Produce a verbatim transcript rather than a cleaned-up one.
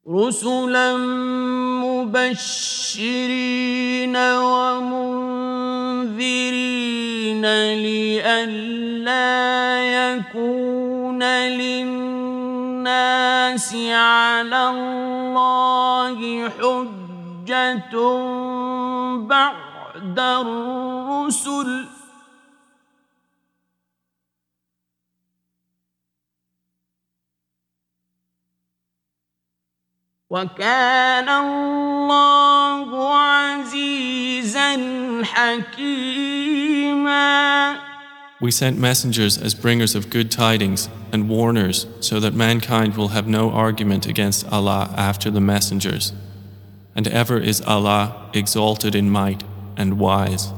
رسلا مبشرين ومنذرين لئلا يكون للناس على الله حجة بعد الرسل وكان الله عزيزا حكيما. We sent messengers as bringers of good tidings and warners so that mankind will have no argument against Allah after the messengers. And ever is Allah exalted in might and wise.